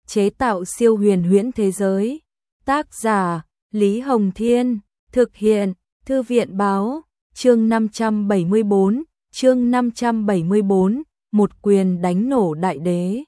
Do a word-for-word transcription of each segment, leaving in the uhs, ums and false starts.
chế tạo siêu huyền huyễn thế giới. Tác giả Lý Hồng Thiên, thực hiện Thư viện Báo, chương năm trăm bảy mươi bốn, chương năm trăm bảy mươi bốn, một quyền đánh nổ đại đế.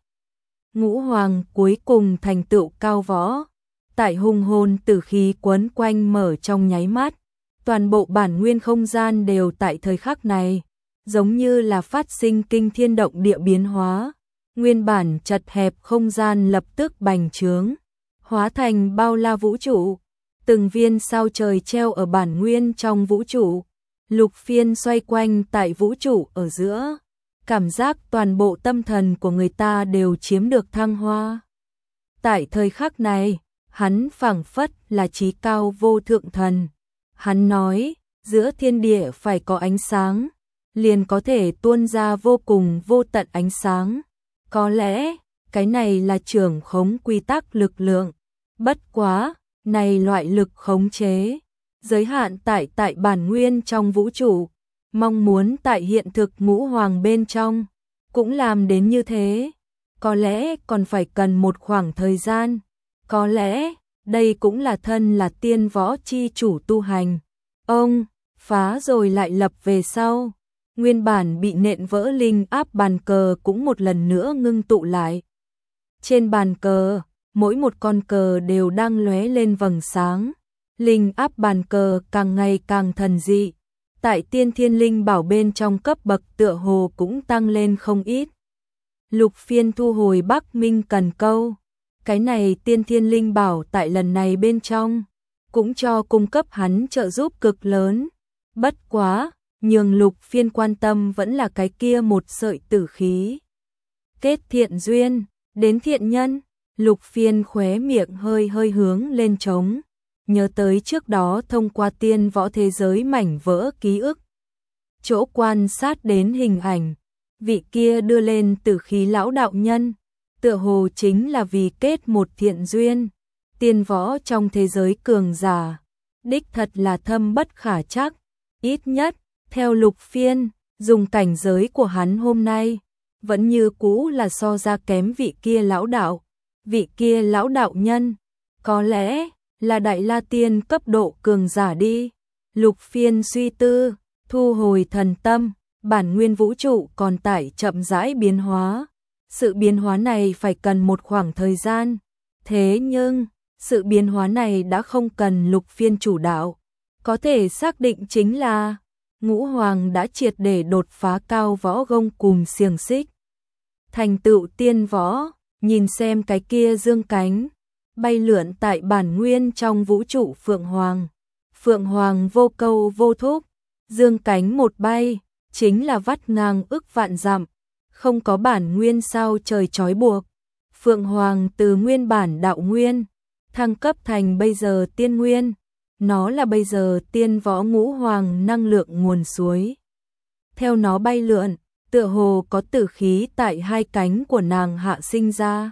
Ngũ Hoàng cuối cùng thành tựu cao võ, tại hùng hồn tử khí quấn quanh mở trong nháy mắt, toàn bộ bản nguyên không gian đều tại thời khắc này, giống như là phát sinh kinh thiên động địa biến hóa, nguyên bản chật hẹp không gian lập tức bành trướng, hóa thành bao la vũ trụ, từng viên sao trời treo ở bản nguyên trong vũ trụ, lục phiên xoay quanh tại vũ trụ ở giữa, cảm giác toàn bộ tâm thần của người ta đều chiếm được thăng hoa. Tại thời khắc này, hắn phảng phất là chí cao vô thượng thần. Hắn nói, giữa thiên địa phải có ánh sáng, liền có thể tuôn ra vô cùng vô tận ánh sáng. Có lẽ, cái này là trưởng khống quy tắc lực lượng. Bất quá, này loại lực khống chế, giới hạn tại tại bản nguyên trong vũ trụ, mong muốn tại hiện thực ngũ hoàng bên trong, cũng làm đến như thế. Có lẽ còn phải cần một khoảng thời gian, có lẽ đây cũng là thân là tiên võ chi chủ tu hành. Ông, phá rồi lại lập về sau, nguyên bản bị nện vỡ linh áp bàn cờ cũng một lần nữa ngưng tụ lại. Trên bàn cờ, mỗi một con cờ đều đang lóe lên vầng sáng, linh áp bàn cờ càng ngày càng thần dị. Tại tiên thiên linh bảo bên trong cấp bậc tựa hồ cũng tăng lên không ít. Lục phiên thu hồi Bắc Minh cần câu. Cái này tiên thiên linh bảo tại lần này bên trong, cũng cho cung cấp hắn trợ giúp cực lớn. Bất quá, nhường lục phiên quan tâm vẫn là cái kia một sợi tử khí. Kết thiện duyên, đến thiện nhân, lục phiên khóe miệng hơi hơi hướng lên trống. Nhớ tới trước đó thông qua tiên võ thế giới mảnh vỡ ký ức. Chỗ quan sát đến hình ảnh, vị kia đưa lên tử khí lão đạo nhân, tựa hồ chính là vì kết một thiện duyên. Tiên võ trong thế giới cường giả, đích thật là thâm bất khả trắc, ít nhất, theo lục phiên, dùng cảnh giới của hắn hôm nay, vẫn như cũ là so ra kém vị kia lão đạo, vị kia lão đạo nhân, có lẽ là đại la tiên cấp độ cường giả đi. Lục phiên suy tư, thu hồi thần tâm, bản nguyên vũ trụ còn tại chậm rãi biến hóa. Sự biến hóa này phải cần một khoảng thời gian. Thế nhưng, sự biến hóa này đã không cần lục phiên chủ đạo. Có thể xác định chính là Ngũ Hoàng đã triệt để đột phá cao võ gông cùm xiềng xích. Thành tựu tiên võ, nhìn xem cái kia dương cánh, bay lượn tại bản nguyên trong vũ trụ Phượng Hoàng. Phượng Hoàng vô câu vô thúc, dương cánh một bay, chính là vắt ngang ức vạn dặm, không có bản nguyên sao trời trói buộc. Phượng Hoàng từ nguyên bản đạo nguyên, thăng cấp thành bây giờ tiên nguyên, nó là bây giờ tiên võ ngũ hoàng năng lượng nguồn suối. Theo nó bay lượn, tựa hồ có tử khí tại hai cánh của nàng hạ sinh ra.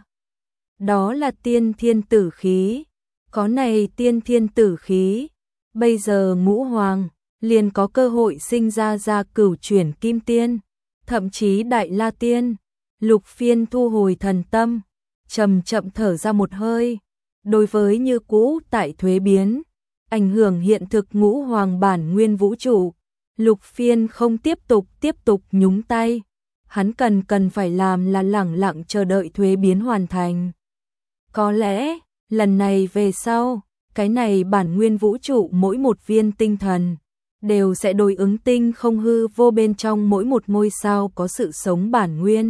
Đó là tiên thiên tử khí, có này tiên thiên tử khí, bây giờ ngũ hoàng liền có cơ hội sinh ra ra cửu chuyển kim tiên, thậm chí đại la tiên. Lục phiên thu hồi thần tâm, chậm chậm thở ra một hơi. Đối với như cũ tại thuế biến, ảnh hưởng hiện thực ngũ hoàng bản nguyên vũ trụ, lục phiên không tiếp tục tiếp tục nhúng tay. Hắn cần cần phải làm là lẳng lặng chờ đợi thuế biến hoàn thành. Có lẽ, lần này về sau, cái này bản nguyên vũ trụ mỗi một viên tinh thần, đều sẽ đối ứng tinh không hư vô bên trong mỗi một ngôi sao có sự sống bản nguyên.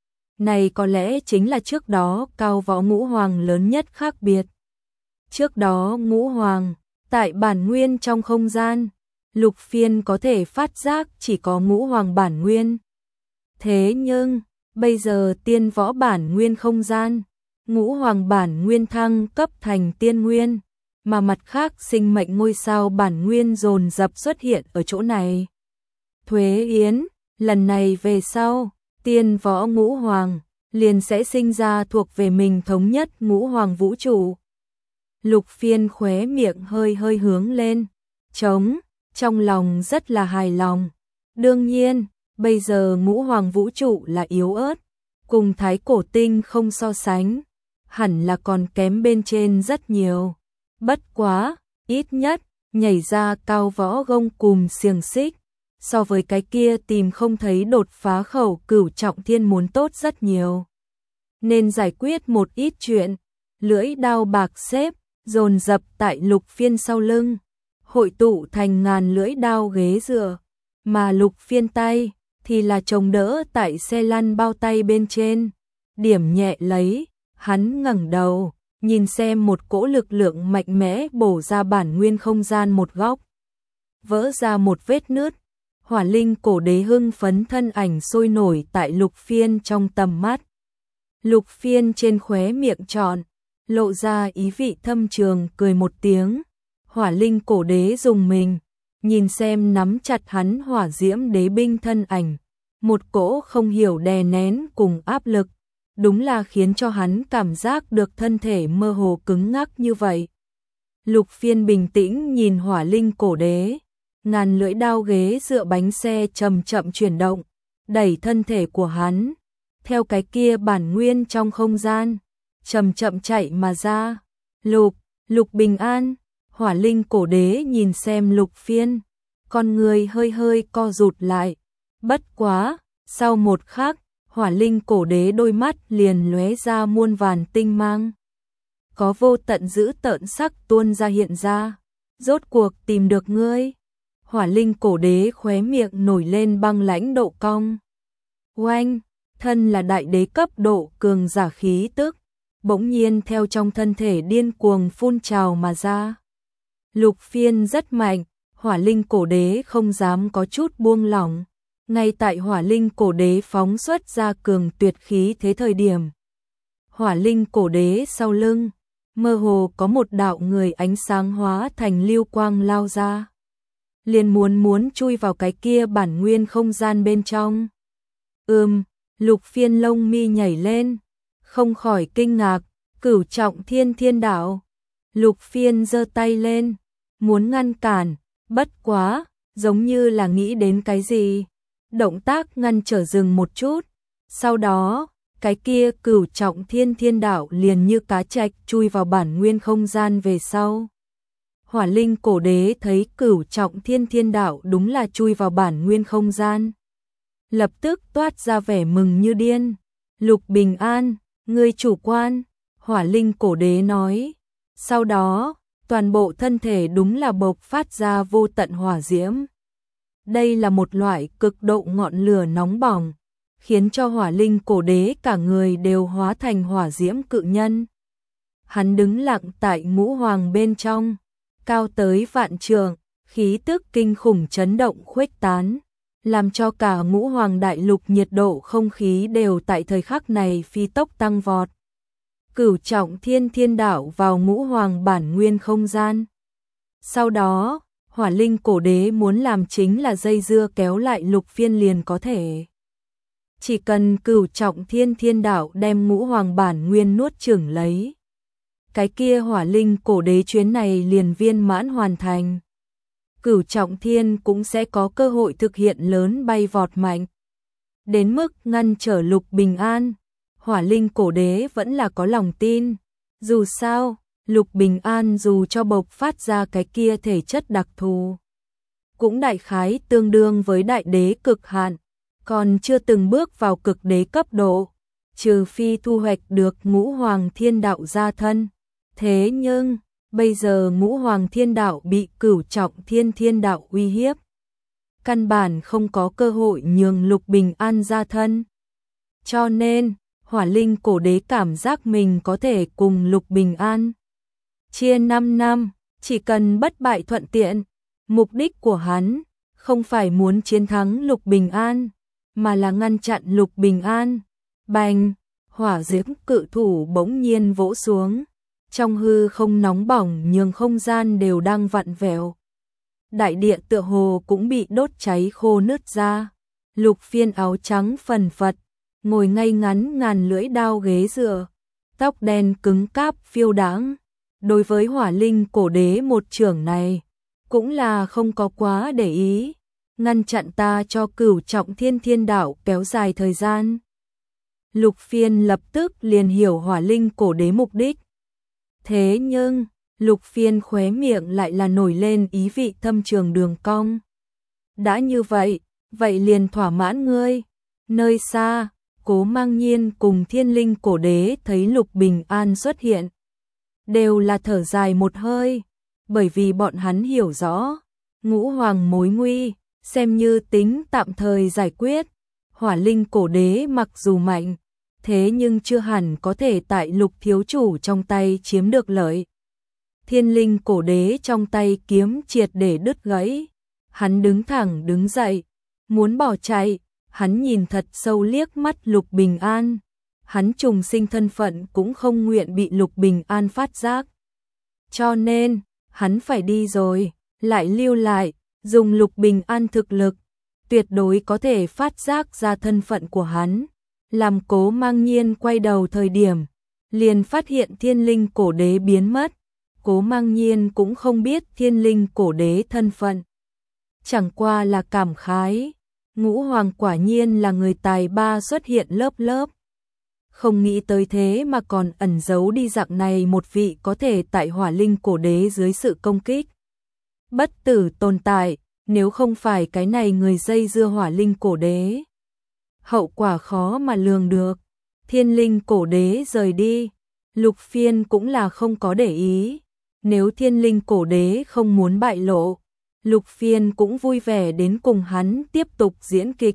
Này có lẽ chính là trước đó cao võ ngũ hoàng lớn nhất khác biệt. Trước đó ngũ hoàng, tại bản nguyên trong không gian, lục phiên có thể phát giác chỉ có ngũ hoàng bản nguyên. Thế nhưng, bây giờ tiên võ bản nguyên không gian, ngũ hoàng bản nguyên thăng cấp thành tiên nguyên, mà mặt khác sinh mệnh ngôi sao bản nguyên dồn dập xuất hiện ở chỗ này. Thuế yến, lần này về sau, tiên võ ngũ hoàng, liền sẽ sinh ra thuộc về mình thống nhất ngũ hoàng vũ trụ. Lục phiên khóe miệng hơi hơi hướng lên, trống, trong lòng rất là hài lòng. Đương nhiên, bây giờ ngũ hoàng vũ trụ là yếu ớt, cùng thái cổ tinh không so sánh. hẳn là còn kém bên trên rất nhiều. Bất quá, ít nhất, nhảy ra cao võ gông cùm xiềng xích, so với cái kia tìm không thấy đột phá khẩu Cửu Trọng Thiên muốn tốt rất nhiều. Nên giải quyết một ít chuyện, lưỡi đao bạc xếp, dồn dập tại Lục Phiên sau lưng, hội tụ thành ngàn lưỡi đao ghế dựa, mà Lục Phiên tay thì là chống đỡ tại xe lăn bao tay bên trên, điểm nhẹ lấy, hắn ngẩng đầu, nhìn xem một cỗ lực lượng mạnh mẽ bổ ra bản nguyên không gian một góc, vỡ ra một vết nứt. Hỏa Linh Cổ Đế hưng phấn thân ảnh sôi nổi tại Lục Phiên trong tầm mắt. Lục Phiên trên khóe miệng trọn, lộ ra ý vị thâm trường cười một tiếng. Hỏa Linh Cổ Đế dùng mình, nhìn xem nắm chặt hắn hỏa diễm đế binh thân ảnh, một cỗ không hiểu đè nén cùng áp lực, đúng là khiến cho hắn cảm giác được thân thể mơ hồ cứng ngắc như vậy. Lục Phiên bình tĩnh nhìn Hỏa Linh Cổ Đế, ngàn lưỡi đao ghế dựa bánh xe chậm chậm chuyển động, đẩy thân thể của hắn theo cái kia bản nguyên trong không gian, chậm chậm chạy mà ra. Lục, Lục Bình An. Hỏa Linh Cổ Đế nhìn xem Lục Phiên, con người hơi hơi co rụt lại. Bất quá, sau một khắc, Hỏa Linh Cổ Đế đôi mắt liền lóe ra muôn vàn tinh mang. Có vô tận dữ tợn sắc tuôn ra hiện ra. Rốt cuộc tìm được ngươi. Hỏa Linh Cổ Đế khóe miệng nổi lên băng lãnh độ cong. Oanh, thân là đại đế cấp độ cường giả khí tức, bỗng nhiên theo trong thân thể điên cuồng phun trào mà ra. Lục Phiên rất mạnh, Hỏa Linh Cổ Đế không dám có chút buông lỏng. Ngay tại Hỏa Linh Cổ Đế phóng xuất ra cường tuyệt khí thế thời điểm, Hỏa Linh Cổ Đế sau lưng, mơ hồ có một đạo người ánh sáng hóa thành lưu quang lao ra. Liền muốn muốn chui vào cái kia bản nguyên không gian bên trong. Ừm, Lục Phiên lông mi nhảy lên, không khỏi kinh ngạc, Cửu Trọng Thiên Thiên Đạo. Lục Phiên giơ tay lên, muốn ngăn cản, bất quá, giống như là nghĩ đến cái gì. Động tác ngăn trở dừng một chút, sau đó, cái kia Cửu Trọng Thiên Thiên Đạo liền như cá trạch chui vào bản nguyên không gian về sau. Hỏa Linh Cổ Đế thấy Cửu Trọng Thiên Thiên Đạo đúng là chui vào bản nguyên không gian, lập tức toát ra vẻ mừng như điên. Lục Bình An, ngươi chủ quan, Hỏa Linh Cổ Đế nói. Sau đó, toàn bộ thân thể đúng là bộc phát ra vô tận hỏa diễm. Đây là một loại cực độ ngọn lửa nóng bỏng, khiến cho Hỏa Linh Cổ Đế cả người đều hóa thành hỏa diễm cự nhân. Hắn đứng lặng tại ngũ hoàng bên trong, cao tới vạn trượng, khí tức kinh khủng chấn động khuếch tán, làm cho cả ngũ hoàng đại lục nhiệt độ không khí đều tại thời khắc này phi tốc tăng vọt. Cửu Trọng Thiên Thiên Đạo vào ngũ hoàng bản nguyên không gian. Sau đó, Hỏa Linh Cổ Đế muốn làm chính là dây dưa kéo lại Lục Phiên liền có thể. Chỉ cần Cửu Trọng Thiên Thiên Đạo đem ngũ hoàng bản nguyên nuốt chửng lấy, cái kia Hỏa Linh Cổ Đế chuyến này liền viên mãn hoàn thành. Cửu Trọng Thiên cũng sẽ có cơ hội thực hiện lớn bay vọt mạnh. Đến mức ngăn trở Lục Bình An, Hỏa Linh Cổ Đế vẫn là có lòng tin. Dù sao, Lục Bình An dù cho bộc phát ra cái kia thể chất đặc thù, cũng đại khái tương đương với đại đế cực hạn, còn chưa từng bước vào cực đế cấp độ, trừ phi thu hoạch được ngũ hoàng thiên đạo gia thân. Thế nhưng, bây giờ ngũ hoàng thiên đạo bị Cửu Trọng Thiên Thiên Đạo uy hiếp, căn bản không có cơ hội nhường Lục Bình An gia thân. Cho nên, Hỏa Linh Cổ Đế cảm giác mình có thể cùng Lục Bình An chia năm năm, chỉ cần bất bại thuận tiện. Mục đích của hắn không phải muốn chiến thắng Lục Bình An, mà là ngăn chặn Lục Bình An. Bành, hỏa diễm cự thủ bỗng nhiên vỗ xuống, trong hư không nóng bỏng nhường không gian đều đang vặn vẹo. Đại địa tựa hồ cũng bị đốt cháy khô nứt ra. Lục Phiên áo trắng phần phật, ngồi ngay ngắn ngàn lưỡi đao ghế dựa, tóc đen cứng cáp phiêu đãng. Đối với Hỏa Linh Cổ Đế một chưởng này, cũng là không có quá để ý, ngăn chặn ta cho Cửu Trọng Thiên Thiên Đạo kéo dài thời gian. Lục Phiên lập tức liền hiểu Hỏa Linh cổ đế mục đích. Thế nhưng, Lục Phiên khóe miệng lại là nổi lên ý vị thâm trường đường cong. Đã như vậy, vậy liền thỏa mãn ngươi. Nơi xa, Cố Mang Nhiên cùng Thiên Linh cổ đế thấy Lục Bình An xuất hiện, đều là thở dài một hơi, bởi vì bọn hắn hiểu rõ, ngũ hoàng mối nguy, xem như tính tạm thời giải quyết. Hỏa Linh cổ đế mặc dù mạnh, thế nhưng chưa hẳn có thể tại Lục thiếu chủ trong tay chiếm được lợi. Thiên Linh cổ đế trong tay kiếm triệt để đứt gãy, hắn đứng thẳng đứng dậy, muốn bỏ chạy, hắn nhìn thật sâu liếc mắt Lục Bình An, hắn trùng sinh thân phận cũng không nguyện bị Lục Bình An phát giác. Cho nên, hắn phải đi rồi, lại lưu lại, dùng Lục Bình An thực lực, tuyệt đối có thể phát giác ra thân phận của hắn. Làm Cố Mang Nhiên quay đầu thời điểm, liền phát hiện Thiên Linh cổ đế biến mất. Cố Mang Nhiên cũng không biết Thiên Linh cổ đế thân phận, chẳng qua là cảm khái, ngũ hoàng quả nhiên là người tài ba xuất hiện lớp lớp. Không nghĩ tới thế mà còn ẩn giấu đi dạng này một vị có thể tại Hỏa Linh cổ đế dưới sự công kích bất tử tồn tại, nếu không phải cái này người dây dưa Hỏa Linh cổ đế, hậu quả khó mà lường được. Thiên Linh cổ đế rời đi, Lục Phiên cũng là không có để ý. Nếu Thiên Linh cổ đế không muốn bại lộ, Lục Phiên cũng vui vẻ đến cùng hắn tiếp tục diễn kịch.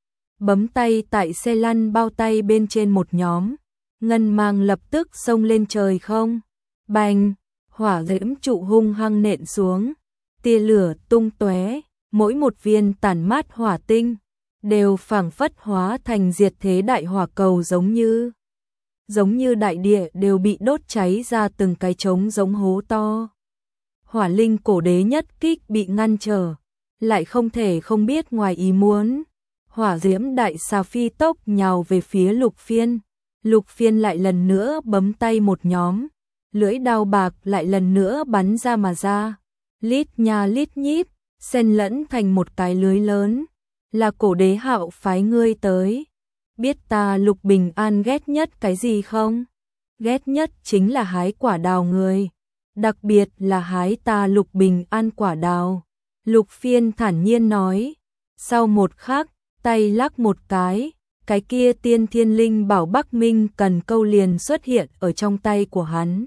Bấm tay tại xe lăn bao tay bên trên một nhóm, ngân mang lập tức xông lên trời không. Bành, hỏa diễm trụ hung hăng nện xuống, tia lửa tung tóe, mỗi một viên tản mát hỏa tinh đều phảng phất hóa thành diệt thế đại hỏa cầu, giống như giống như đại địa đều bị đốt cháy ra từng cái trống giống hố to. Hỏa Linh cổ đế nhất kích bị ngăn trở, lại không thể không biết ngoài ý muốn. Hỏa diễm đại xà phi tốc nhào về phía Lục Phiên. Lục Phiên lại lần nữa bấm tay một nhóm, lưỡi đao bạc lại lần nữa bắn ra mà ra. Lít nha lít nhít, xen lẫn thành một cái lưới lớn. Là cổ đế Hạo phái ngươi tới. Biết ta Lục Bình An ghét nhất cái gì không? Ghét nhất chính là hái quả đào người. Đặc biệt là hái ta Lục Bình An quả đào. Lục Phiên thản nhiên nói. Sau một khắc, tay lắc một cái, cái kia tiên thiên linh bảo Bắc Minh cần câu liền xuất hiện ở trong tay của hắn.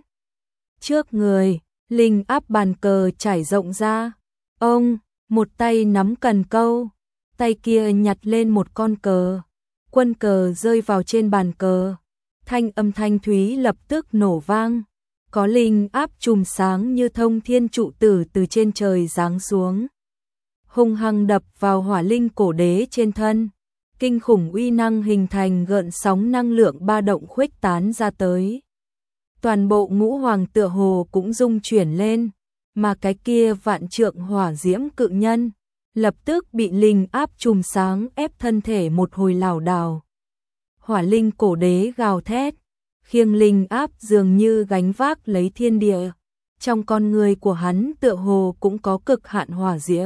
Trước người, linh áp bàn cờ trải rộng ra. Ông, một tay nắm cần câu, tay kia nhặt lên một con cờ. Quân cờ rơi vào trên bàn cờ, thanh âm thanh thúy lập tức nổ vang, có linh áp chùm sáng như thông thiên trụ tử từ trên trời giáng xuống, hung hăng đập vào Hỏa Linh cổ đế trên thân, kinh khủng uy năng hình thành gợn sóng năng lượng ba động khuếch tán ra tới. Toàn bộ ngũ hoàng tựa hồ cũng rung chuyển lên, mà cái kia vạn trượng hỏa diễm cự nhân lập tức bị linh áp chùm sáng ép thân thể một hồi lảo đảo. Hỏa Linh cổ đế gào thét, khiêng linh áp dường như gánh vác lấy thiên địa. Trong con người của hắn tựa hồ cũng có cực hạn hỏa diễm,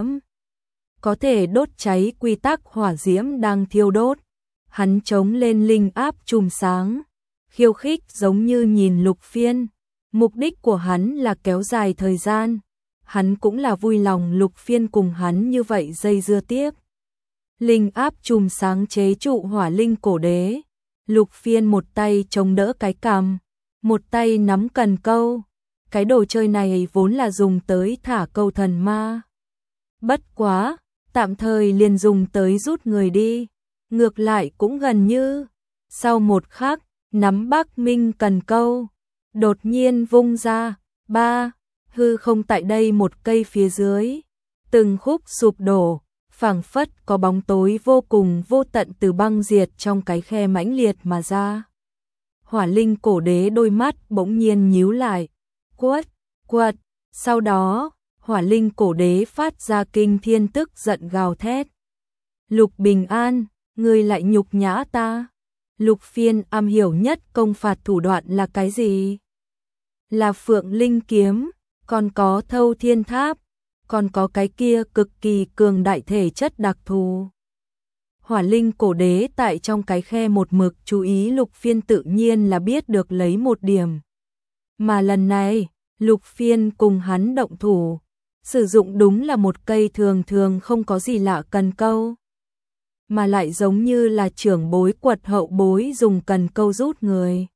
có thể đốt cháy quy tắc hỏa diễm đang thiêu đốt. Hắn chống lên linh áp chùm sáng, khiêu khích giống như nhìn Lục Phiên. Mục đích của hắn là kéo dài thời gian. Hắn cũng là vui lòng Lục Phiên cùng hắn như vậy dây dưa tiếp. Linh áp chùm sáng chế trụ Hỏa Linh cổ đế. Lục Phiên một tay chống đỡ cái cằm, một tay nắm cần câu. Cái đồ chơi này vốn là dùng tới thả câu thần ma. Bất quá, tạm thời liền dùng tới rút người đi. Ngược lại cũng gần như. Sau một khắc, nắm Bắc Minh cần câu, đột nhiên vung ra. Ba, hư không tại đây một cây phía dưới, từng khúc sụp đổ, phảng phất có bóng tối vô cùng vô tận từ băng diệt trong cái khe mãnh liệt mà ra. Hỏa Linh cổ đế đôi mắt bỗng nhiên nhíu lại, quất, quật, sau đó, Hỏa Linh cổ đế phát ra kinh thiên tức giận gào thét. Lục Bình An, ngươi lại nhục nhã ta. Lục Phiên am hiểu nhất công phạt thủ đoạn là cái gì? Là Phượng Linh kiếm, còn có Thâu Thiên Tháp, còn có cái kia cực kỳ cường đại thể chất đặc thù. Hỏa linh cổ đế tại trong cái khe một mực chú ý Lục Phiên tự nhiên là biết được lấy một điểm. Mà lần này, Lục Phiên cùng hắn động thủ, sử dụng đúng là một cây thường thường không có gì lạ cần câu. Mà lại giống như là trưởng bối quật hậu bối dùng cần câu rút người.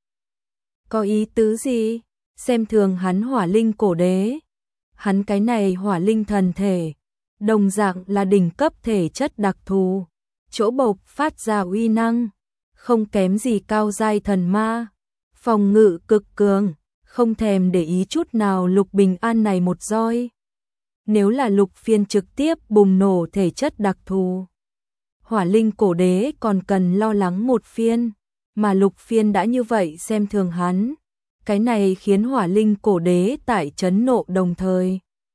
Có ý tứ gì? Xem thường hắn hỏa linh cổ đế. Hắn cái này hỏa linh thần thể, đồng dạng là đỉnh cấp thể chất đặc thù, chỗ bộc phát ra uy năng, không kém gì cao giai thần ma, phòng ngự cực cường, không thèm để ý chút nào Lục Bình An này một roi. Nếu là Lục Phiên trực tiếp bùng nổ thể chất đặc thù, hỏa linh cổ đế còn cần lo lắng một phiên, mà Lục Phiên đã như vậy xem thường hắn. Cái này khiến hỏa linh cổ đế tại chấn nộ đồng thời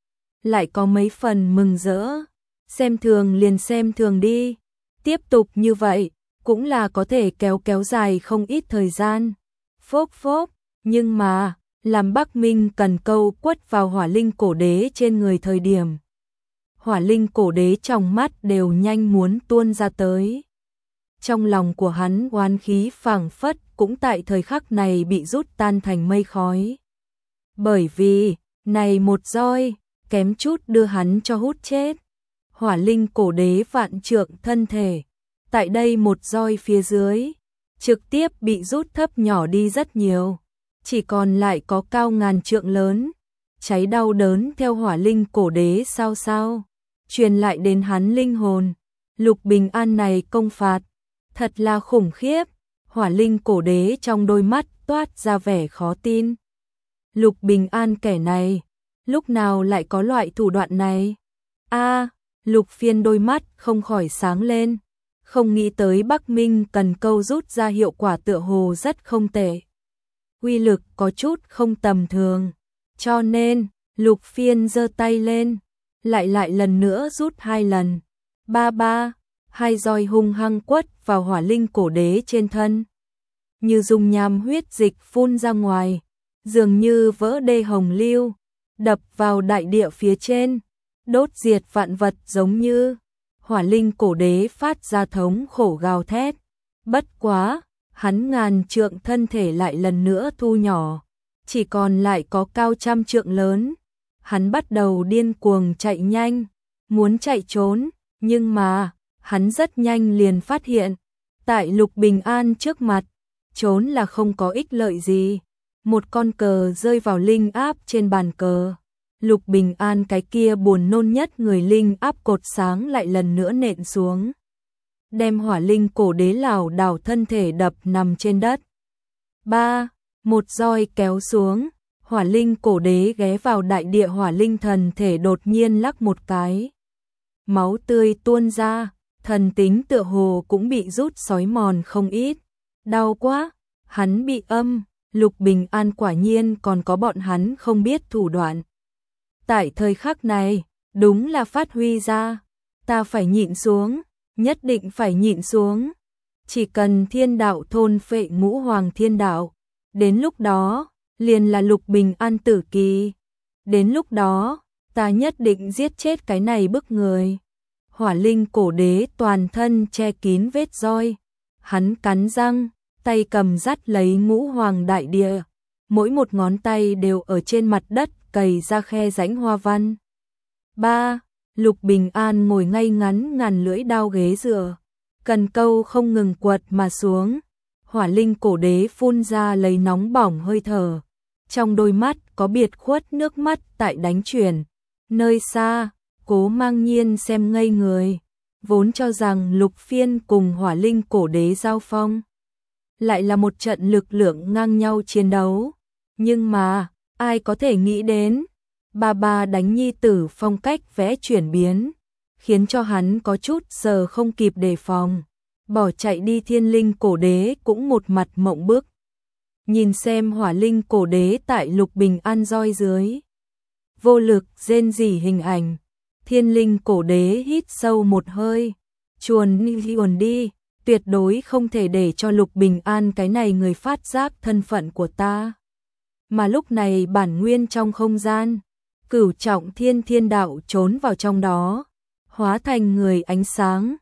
lại có mấy phần mừng rỡ. Xem thường liền xem thường đi, tiếp tục như vậy cũng là có thể kéo kéo dài không ít thời gian. Phốc phốc, nhưng mà làm Bắc Minh cần câu quất vào hỏa linh cổ đế trên người thời điểm, hỏa linh cổ đế trong mắt đều nhanh muốn tuôn ra tới. Trong lòng của hắn oán khí phảng phất cũng tại thời khắc này bị rút tan thành mây khói. Bởi vì, này một roi, kém chút đưa hắn cho hút chết. Hỏa linh cổ đế vạn trượng thân thể, tại đây một roi phía dưới, trực tiếp bị rút thấp nhỏ đi rất nhiều. Chỉ còn lại có cao ngàn trượng lớn, cháy đau đớn theo hỏa linh cổ đế sao sao, truyền lại đến hắn linh hồn. Lục Bình An này công phạt, thật là khủng khiếp. Hỏa linh cổ đế trong đôi mắt toát ra vẻ khó tin. Lục Bình An kẻ này, lúc nào lại có loại thủ đoạn này? A, Lục Phiên đôi mắt không khỏi sáng lên, không nghĩ tới Bắc Minh cần câu rút ra hiệu quả tựa hồ rất không tệ. Uy lực có chút không tầm thường, cho nên, Lục Phiên giơ tay lên, lại lại lần nữa rút hai lần. Ba ba, hai roi hung hăng quất vào hỏa linh cổ đế trên thân. Như dung nham huyết dịch phun ra ngoài, dường như vỡ đê hồng lưu, đập vào đại địa phía trên, đốt diệt vạn vật giống như. Hỏa linh cổ đế phát ra thống khổ gào thét. Bất quá, hắn ngàn trượng thân thể lại lần nữa thu nhỏ, chỉ còn lại có cao trăm trượng lớn. Hắn bắt đầu điên cuồng chạy nhanh, muốn chạy trốn, nhưng mà, hắn rất nhanh liền phát hiện, tại Lục Bình An trước mặt, trốn là không có ích lợi gì. Một con cờ rơi vào linh áp trên bàn cờ. Lục Bình An cái kia buồn nôn nhất người linh áp cột sáng lại lần nữa nện xuống, đem hỏa linh cổ đế lảo đảo thân thể đập nằm trên đất. Ba, một roi kéo xuống, hỏa linh cổ đế ghé vào đại địa hỏa linh thần thể đột nhiên lắc một cái. Máu tươi tuôn ra, thần tính tựa hồ cũng bị rút xói mòn không ít. Đau quá, hắn bị âm, Lục Bình An quả nhiên còn có bọn hắn không biết thủ đoạn. Tại thời khắc này, đúng là phát huy ra, ta phải nhịn xuống, nhất định phải nhịn xuống. Chỉ cần thiên đạo thôn phệ ngũ hoàng thiên đạo, đến lúc đó, liền là Lục Bình An tử kỳ. Đến lúc đó, ta nhất định giết chết cái này bức người. Hỏa linh cổ đế toàn thân che kín vết roi, hắn cắn răng, tay cầm dắt lấy ngũ hoàng đại địa, mỗi một ngón tay đều ở trên mặt đất cày ra khe rãnh hoa văn. Ba, Lục Bình An ngồi ngay ngắn ngàn lưỡi đao ghế dựa, cần câu không ngừng quật mà xuống. Hỏa linh cổ đế phun ra lấy nóng bỏng hơi thở, trong đôi mắt có biệt khuất nước mắt tại đánh chuyển. Nơi xa, Cố Mang Nhiên xem ngây người, vốn cho rằng Lục Phiên cùng hỏa linh cổ đế giao phong lại là một trận lực lượng ngang nhau chiến đấu, nhưng mà ai có thể nghĩ đến, bà bà đánh nhi tử phong cách vẽ chuyển biến, khiến cho hắn có chút giờ không kịp đề phòng, bỏ chạy đi. Thiên linh cổ đế cũng một mặt mộng bức, nhìn xem hỏa linh cổ đế tại Lục Bình An roi dưới, vô lực rên rỉ hình ảnh. Thiên linh cổ đế hít sâu một hơi, chuồn chuồn đi, tuyệt đối không thể để cho Lục Bình An cái này người phát giác thân phận của ta. Mà lúc này bản nguyên trong không gian, Cửu Trọng Thiên Thiên Đạo trốn vào trong đó, hóa thành người ánh sáng,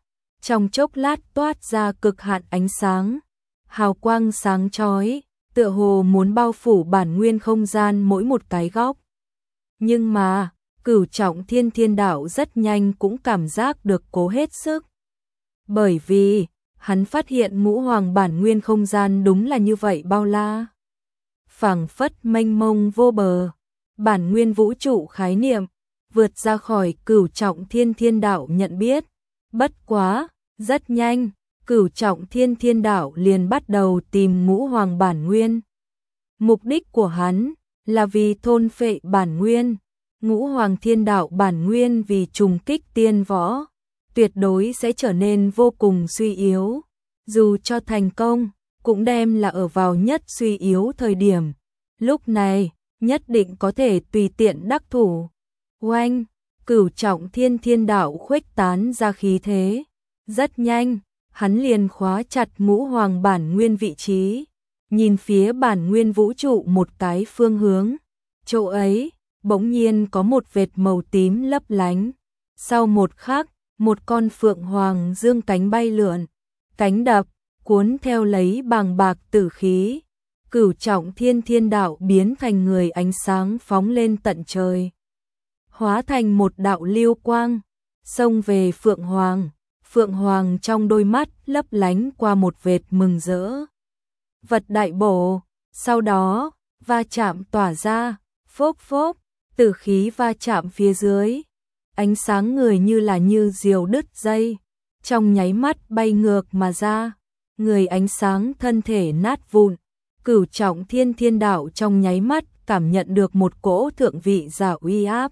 trong chốc lát toát ra cực hạn ánh sáng, hào quang sáng chói, tựa hồ muốn bao phủ bản nguyên không gian mỗi một cái góc. Nhưng mà, Cửu Trọng Thiên Thiên Đạo rất nhanh cũng cảm giác được cố hết sức. Bởi vì, hắn phát hiện ngũ hoàng bản nguyên không gian đúng là như vậy bao la. Phảng phất mênh mông vô bờ, bản nguyên vũ trụ khái niệm, vượt ra khỏi Cửu Trọng Thiên Thiên Đạo nhận biết. Bất quá, rất nhanh, Cửu Trọng Thiên Thiên Đạo liền bắt đầu tìm ngũ hoàng bản nguyên. Mục đích của hắn là vì thôn phệ bản nguyên, ngũ hoàng thiên đạo bản nguyên vì trùng kích tiên võ, tuyệt đối sẽ trở nên vô cùng suy yếu. Dù cho thành công, cũng đem là ở vào nhất suy yếu thời điểm. Lúc này, nhất định có thể tùy tiện đắc thủ. Oanh, Cửu Trọng Thiên Thiên Đạo khuếch tán ra khí thế. Rất nhanh, hắn liền khóa chặt ngũ hoàng bản nguyên vị trí, nhìn phía bản nguyên vũ trụ một cái phương hướng. Chỗ ấy, bỗng nhiên có một vệt màu tím lấp lánh. Sau một khắc, một con phượng hoàng dương cánh bay lượn, cánh đập, cuốn theo lấy bàng bạc tử khí. Cửu Trọng Thiên Thiên Đạo biến thành người ánh sáng phóng lên tận trời, hóa thành một đạo lưu quang, xông về phượng hoàng. Phượng hoàng trong đôi mắt lấp lánh qua một vệt mừng rỡ. Vật đại bổ, sau đó, va chạm tỏa ra, phốp phốp, tử khí va chạm phía dưới. Ánh sáng người như là như diều đứt dây, trong nháy mắt bay ngược mà ra. Người ánh sáng thân thể nát vụn. Cửu Trọng Thiên Thiên Đạo trong nháy mắt cảm nhận được một cỗ thượng vị giả uy áp.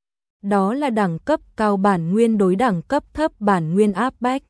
Đó là đẳng cấp cao bản nguyên đối đẳng cấp thấp bản nguyên áp bách.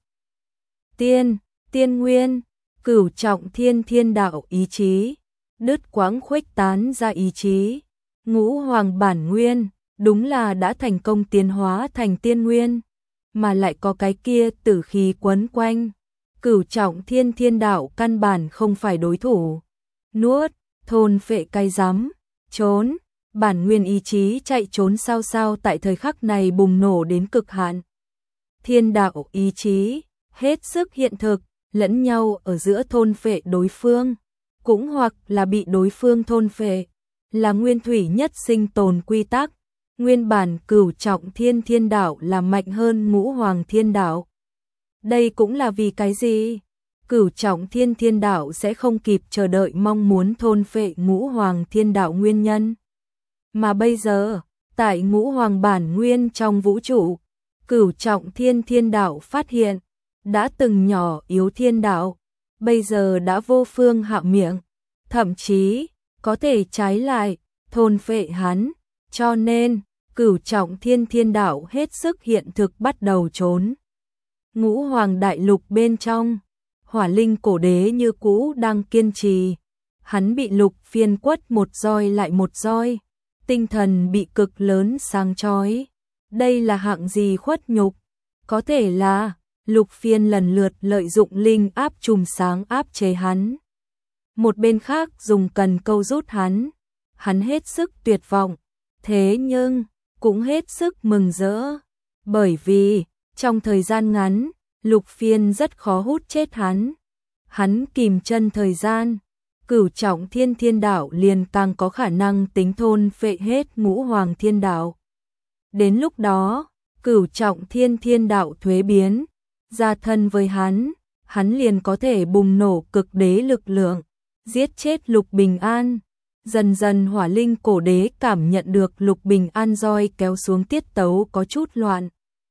Tiên, tiên nguyên, Cửu Trọng Thiên Thiên Đạo ý chí, đứt quãng khuếch tán ra ý chí. Ngũ hoàng bản nguyên, đúng là đã thành công tiến hóa thành tiên nguyên, mà lại có cái kia tử khí quấn quanh. Cửu Trọng Thiên Thiên Đạo căn bản không phải đối thủ. Nuốt, thôn phệ cay rắm, trốn. Bản nguyên ý chí chạy trốn sao sao tại thời khắc này bùng nổ đến cực hạn. Thiên đạo ý chí, hết sức hiện thực, lẫn nhau ở giữa thôn phệ đối phương, cũng hoặc là bị đối phương thôn phệ, là nguyên thủy nhất sinh tồn quy tắc. Nguyên bản Cửu Trọng Thiên Thiên Đạo là mạnh hơn ngũ hoàng thiên đạo. Đây cũng là vì cái gì? Cửu Trọng Thiên Thiên Đạo sẽ không kịp chờ đợi mong muốn thôn phệ ngũ hoàng thiên đạo nguyên nhân. Mà bây giờ, tại ngũ hoàng bản nguyên trong vũ trụ, Cửu Trọng Thiên Thiên Đạo phát hiện, đã từng nhỏ yếu thiên đạo, bây giờ đã vô phương hạ miệng, thậm chí, có thể trái lại, thôn phệ hắn, cho nên, Cửu Trọng Thiên Thiên Đạo hết sức hiện thực bắt đầu trốn. Ngũ hoàng đại lục bên trong, Hỏa Linh cổ đế như cũ đang kiên trì, hắn bị Lục Phiên quất một roi lại một roi. Tinh thần bị cực lớn sáng chói. Đây là hạng gì khuất nhục? Có thể là Lục Phiên lần lượt lợi dụng linh áp chùm sáng áp chế hắn. Một bên khác dùng cần câu rút hắn. Hắn hết sức tuyệt vọng. Thế nhưng, cũng hết sức mừng rỡ. Bởi vì, trong thời gian ngắn, Lục Phiên rất khó hút chết hắn. Hắn kìm chân thời gian. Cửu Trọng Thiên Thiên Đạo liền càng có khả năng tính thôn phệ hết ngũ hoàng thiên đạo. Đến lúc đó, Cửu Trọng Thiên Thiên Đạo thuế biến, ra thân với hắn, hắn liền có thể bùng nổ cực đế lực lượng, giết chết Lục Bình An. Dần dần Hỏa Linh cổ đế cảm nhận được Lục Bình An roi kéo xuống tiết tấu có chút loạn.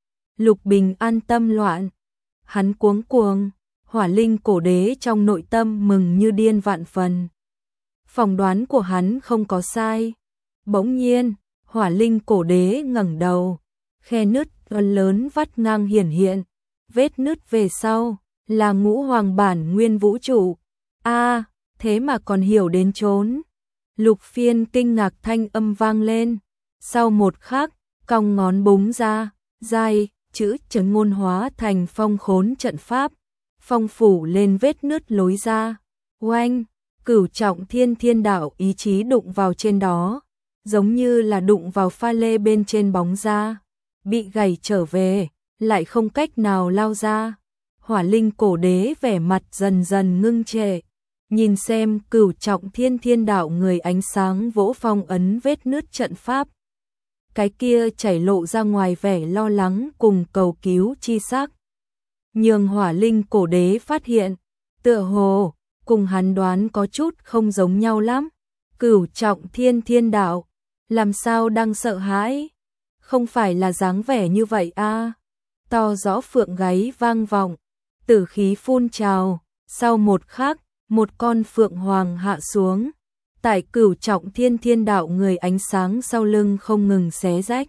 Lục Bình An tâm loạn, hắn cuống cuồng. Hỏa Linh cổ đế trong nội tâm mừng như điên vạn phần. Phỏng đoán của hắn không có sai. Bỗng nhiên, Hỏa Linh cổ đế ngẩng đầu, khe nứt lớn vắt ngang hiển hiện, vết nứt về sau là ngũ hoàng bản nguyên vũ trụ. A, à, thế mà còn hiểu đến trốn. Lục Phiên kinh ngạc thanh âm vang lên. Sau một khắc, cong ngón búng ra, dài chữ trấn ngôn hóa thành phong khốn trận pháp. Phong phủ lên vết nứt lối ra. Oanh, Cửu Trọng Thiên Thiên Đạo ý chí đụng vào trên đó, giống như là đụng vào pha lê bên trên bóng ra, bị gãy trở về, lại không cách nào lao ra. Hỏa Linh cổ đế vẻ mặt dần dần ngưng trệ, nhìn xem Cửu Trọng Thiên Thiên Đạo người ánh sáng vỗ phong ấn vết nứt trận pháp. Cái kia chảy lộ ra ngoài vẻ lo lắng cùng cầu cứu chi sắc. Nhưng Hỏa Linh cổ đế phát hiện, tựa hồ, cùng hắn đoán có chút không giống nhau lắm. Cửu Trọng Thiên Thiên Đạo, làm sao đang sợ hãi? Không phải là dáng vẻ như vậy a? À? To rõ phượng gáy vang vọng, tử khí phun trào, sau một khắc, một con phượng hoàng hạ xuống. Tại Cửu Trọng Thiên Thiên Đạo người ánh sáng sau lưng không ngừng xé rách.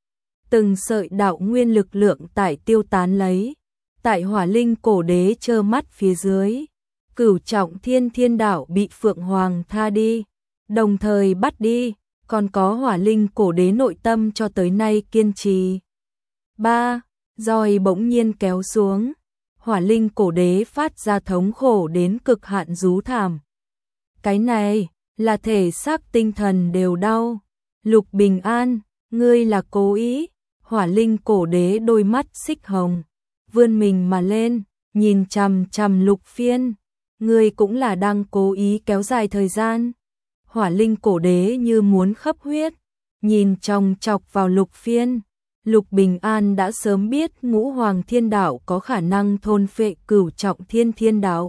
Từng sợi đạo nguyên lực lượng tại tiêu tán lấy. Tại Hỏa Linh cổ đế trơ mắt phía dưới, Cửu Trọng Thiên Thiên Đạo bị phượng hoàng tha đi, đồng thời bắt đi, còn có Hỏa Linh cổ đế nội tâm cho tới nay kiên trì. ba. Roi bỗng nhiên kéo xuống, Hỏa Linh cổ đế phát ra thống khổ đến cực hạn rú thảm. Cái này là thể xác tinh thần đều đau. Lục Bình An, ngươi là cố ý? Hỏa Linh cổ đế đôi mắt xích hồng, vươn mình mà lên, nhìn chằm chằm Lục Phiên. Ngươi cũng là đang cố ý kéo dài thời gian. Hỏa Linh cổ đế như muốn khấp huyết, nhìn chòng chọc vào Lục Phiên. Lục Bình An đã sớm biết Ngũ Hoàng Thiên Đạo có khả năng thôn phệ Cửu Trọng Thiên Thiên Đạo.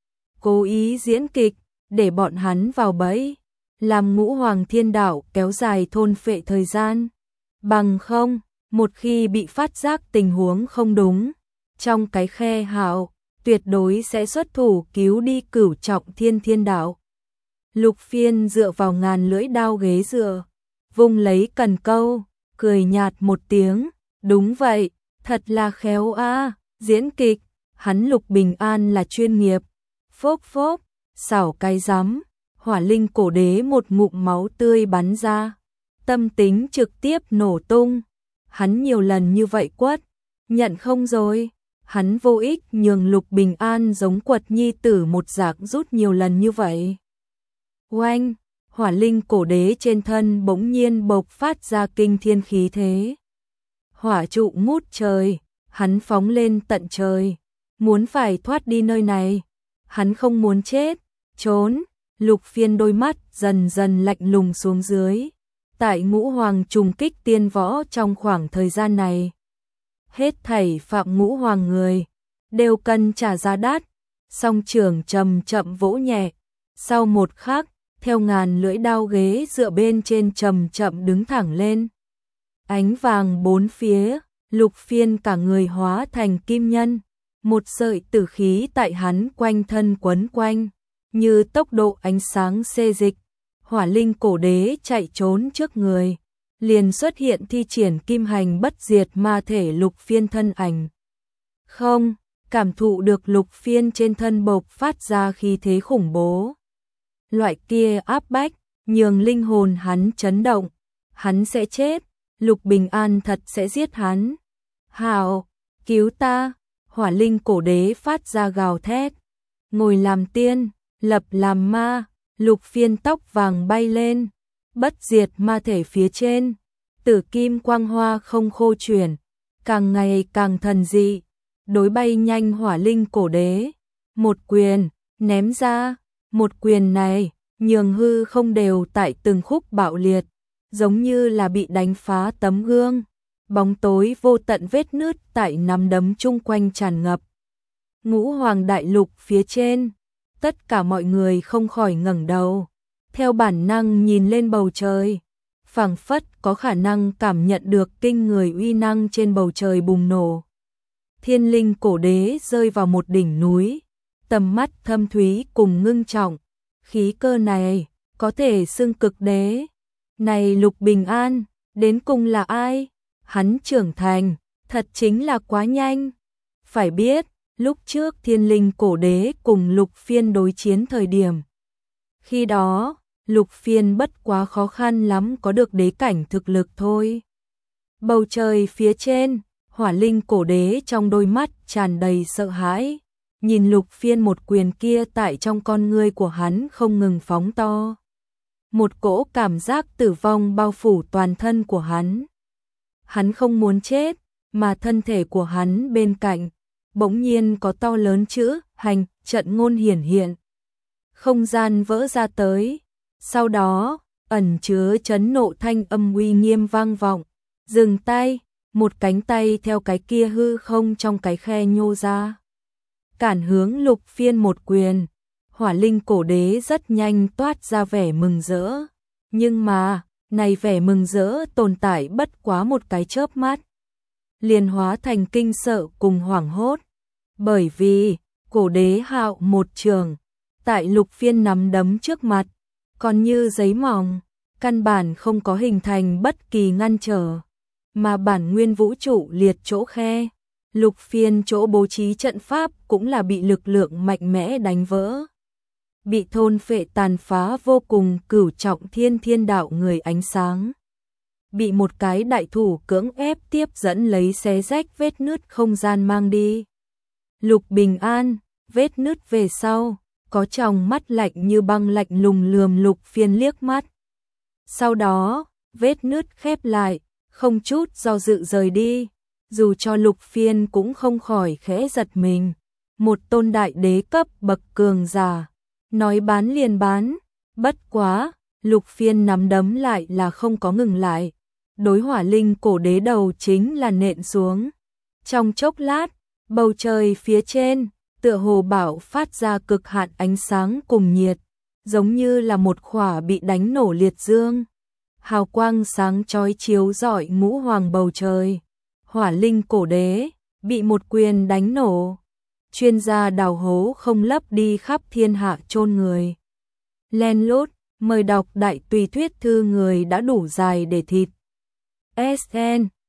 Cố ý diễn kịch, để bọn hắn vào bẫy, làm Ngũ Hoàng Thiên Đạo kéo dài thôn phệ thời gian. Bằng không, một khi bị phát giác tình huống không đúng, trong cái khe hạo, tuyệt đối sẽ xuất thủ cứu đi Cửu Trọng Thiên Thiên Đạo. Lục Phiên dựa vào ngàn lưỡi đao ghế dựa, vung lấy cần câu, cười nhạt một tiếng, đúng vậy, thật là khéo a, diễn kịch, hắn Lục Bình An là chuyên nghiệp. Phốc phốc, xảo cái rắm, Hỏa Linh cổ đế một ngụm máu tươi bắn ra, tâm tính trực tiếp nổ tung. Hắn nhiều lần như vậy quất, nhận không rồi, hắn vô ích nhường Lục Bình An giống quật nhi tử một dạng rút nhiều lần như vậy. Oanh, Hỏa Linh cổ đế trên thân bỗng nhiên bộc phát ra kinh thiên khí thế. Hỏa trụ ngút trời, hắn phóng lên tận trời, muốn phải thoát đi nơi này. Hắn không muốn chết, trốn. Lục Phiên đôi mắt dần dần lạnh lùng xuống dưới. Tại Ngũ Hoàng trùng kích tiên võ trong khoảng thời gian này, hết thảy phạm Ngũ Hoàng người đều cần trả giá đắt. Song trưởng chậm chậm vỗ nhẹ, sau một khắc, theo ngàn lưỡi đao ghế dựa bên trên chậm chậm đứng thẳng lên. Ánh vàng bốn phía, Lục Phiên cả người hóa thành kim nhân, một sợi tử khí tại hắn quanh thân quấn quanh, như tốc độ ánh sáng xê dịch. Hỏa Linh cổ đế chạy trốn trước người, liền xuất hiện thi triển kim hành bất diệt ma thể Lục Phiên thân ảnh. Không, cảm thụ được Lục Phiên trên thân bộc phát ra khí thế khủng bố. Loại kia áp bách, nhường linh hồn hắn chấn động. Hắn sẽ chết, Lục Bình An thật sẽ giết hắn. Hảo, cứu ta! Hỏa Linh cổ đế phát ra gào thét. Ngồi làm tiên, lập làm ma. Lục Phiên tóc vàng bay lên, bất diệt ma thể phía trên, tử kim quang hoa không khô chuyển, càng ngày càng thần dị, đối bay nhanh Hỏa Linh cổ đế, một quyền ném ra, một quyền này nhường hư không đều tại từng khúc bạo liệt, giống như là bị đánh phá tấm gương, bóng tối vô tận vết nứt tại nắm đấm chung quanh tràn ngập. Ngũ Hoàng đại lục phía trên, tất cả mọi người không khỏi ngẩng đầu, theo bản năng nhìn lên bầu trời, phảng phất có khả năng cảm nhận được kinh người uy năng trên bầu trời bùng nổ. Thiên Linh cổ đế rơi vào một đỉnh núi, tầm mắt thâm thúy cùng ngưng trọng, khí cơ này có thể xưng cực đế. Này Lục Bình An, đến cùng là ai? Hắn trưởng thành, thật chính là quá nhanh. Phải biết, lúc trước Thiên Linh cổ đế cùng Lục Phiên đối chiến thời điểm, khi đó, Lục Phiên bất quá khó khăn lắm có được đế cảnh thực lực thôi. Bầu trời phía trên, Hỏa Linh cổ đế trong đôi mắt tràn đầy sợ hãi, nhìn Lục Phiên một quyền kia tại trong con ngươi của hắn không ngừng phóng to. Một cỗ cảm giác tử vong bao phủ toàn thân của hắn. Hắn không muốn chết, mà thân thể của hắn bên cạnh, bỗng nhiên có to lớn chữ hành trận ngôn hiển hiện. Không gian vỡ ra tới, sau đó, ẩn chứa chấn nộ thanh âm uy nghiêm vang vọng. Dừng tay, một cánh tay theo cái kia hư không trong cái khe nhô ra. Cản hướng Lục Phiên một quyền, Hỏa Linh cổ đế rất nhanh toát ra vẻ mừng rỡ. Nhưng mà, này vẻ mừng rỡ tồn tại bất quá một cái chớp mắt. Liền hóa thành kinh sợ cùng hoảng hốt. Bởi vì, cổ đế hạo một trường, tại Lục Phiên nắm đấm trước mặt, còn như giấy mỏng, căn bản không có hình thành bất kỳ ngăn trở. Mà bản nguyên vũ trụ liệt chỗ khe, Lục Phiên chỗ bố trí trận pháp cũng là bị lực lượng mạnh mẽ đánh vỡ. Bị thôn phệ tàn phá vô cùng cửu trọng thiên thiên đạo người ánh sáng. Bị một cái đại thủ cưỡng ép tiếp dẫn lấy xé rách vết nứt không gian mang đi. Lục Bình An, vết nứt về sau, có tròng mắt lạnh như băng lạnh lùng lườm Lục Phiên liếc mắt. Sau đó, vết nứt khép lại, không chút do dự rời đi, dù cho Lục Phiên cũng không khỏi khẽ giật mình. Một tôn đại đế cấp bậc cường giả, nói bán liền bán, bất quá, Lục Phiên nắm đấm lại là không có ngừng lại. Đối Hỏa Linh cổ đế đầu chính là nện xuống. Trong chốc lát, bầu trời phía trên, tựa hồ bão phát ra cực hạn ánh sáng cùng nhiệt, giống như là một khỏa bị đánh nổ liệt dương. Hào quang sáng chói chiếu rọi ngũ hoàng bầu trời. Hỏa Linh cổ đế bị một quyền đánh nổ. Chuyên gia đào hố không lấp đi khắp thiên hạ chôn người. Len lút, mời đọc đại tùy thuyết thư người đã đủ dài để thịt. ét en